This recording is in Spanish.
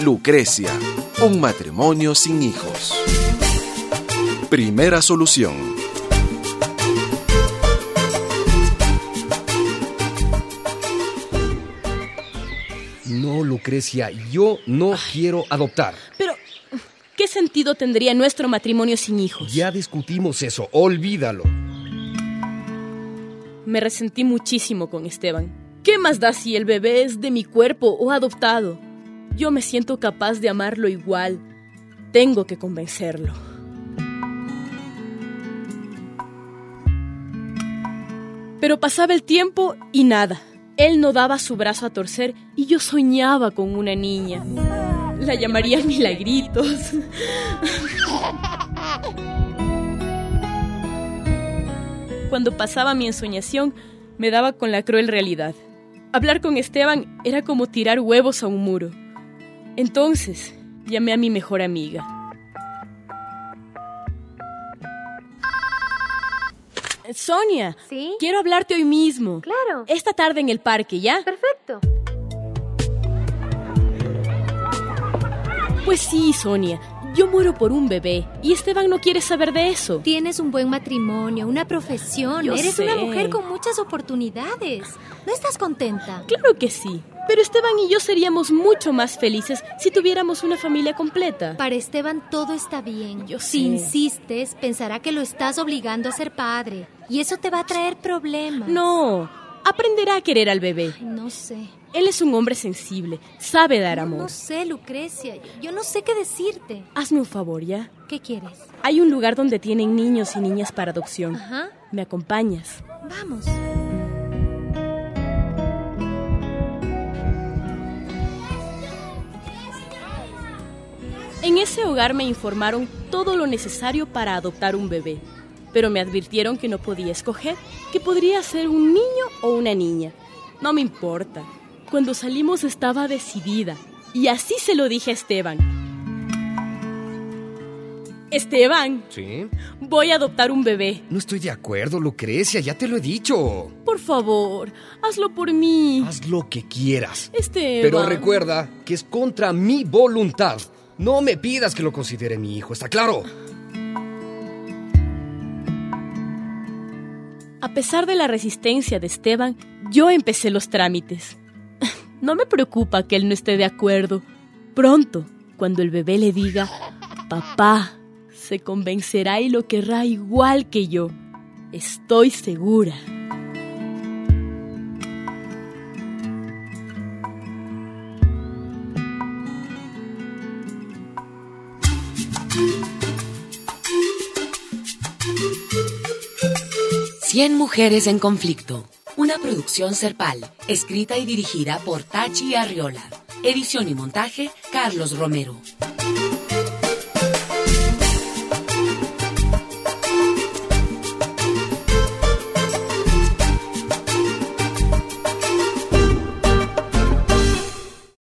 Lucrecia, un matrimonio sin hijos. Primera solución. No, Lucrecia, yo no quiero adoptar. Pero, ¿qué sentido tendría nuestro matrimonio sin hijos? Ya discutimos eso, olvídalo. Me resentí muchísimo con Esteban. ¿Qué más da si el bebé es de mi cuerpo o adoptado? Yo me siento capaz de amarlo igual. Tengo que convencerlo. Pero pasaba el tiempo y nada. Él no daba su brazo a torcer y yo soñaba con una niña. La llamaría Milagritos. Cuando pasaba mi ensoñación, me daba con la cruel realidad. Hablar con Esteban era como tirar huevos a un muro. Entonces, llamé a mi mejor amiga. Sonia, ¿Sí? Quiero hablarte hoy mismo. Claro. Esta tarde en el parque, ¿ya? Perfecto. Pues sí, Sonia. Yo muero por un bebé y Esteban no quiere saber de eso. Tienes un buen matrimonio, una profesión. Yo Eres sé. una mujer con muchas oportunidades. ¿No estás contenta? Claro que sí. Pero Esteban y yo seríamos mucho más felices si tuviéramos una familia completa. Para Esteban todo está bien. Yo sé. Si insistes, pensará que lo estás obligando a ser padre. Y eso te va a traer problemas. No, aprenderá a querer al bebé. Ay, no sé. Él es un hombre sensible, sabe dar No amor. sé, Lucrecia. Yo no sé qué decirte. Hazme un favor, ¿ya? ¿Qué quieres? Hay un lugar donde tienen niños y niñas para adopción. Ajá. ¿Me acompañas? Vamos. En ese hogar me informaron todo lo necesario para adoptar un bebé, pero me advirtieron que no podía escoger, que podría ser un niño o una niña. No me importa. Cuando salimos estaba decidida, y así se lo dije a Esteban. Esteban, ¿Sí? voy a adoptar un bebé. No estoy de acuerdo, Lucrecia, ya te lo he dicho. Por favor, hazlo por mí. Haz lo que quieras. Esteban. Pero recuerda que es contra mi voluntad. No me pidas que lo considere mi hijo, ¿está claro? A pesar de la resistencia de Esteban, yo empecé los trámites. No me preocupa que él no esté de acuerdo. Pronto, cuando el bebé le diga, papá, se convencerá y lo querrá igual que yo. Estoy segura. Cien mujeres en conflicto. Una producción Serpal, escrita y dirigida por Tachi Arriola. Edición y montaje, Carlos Romero.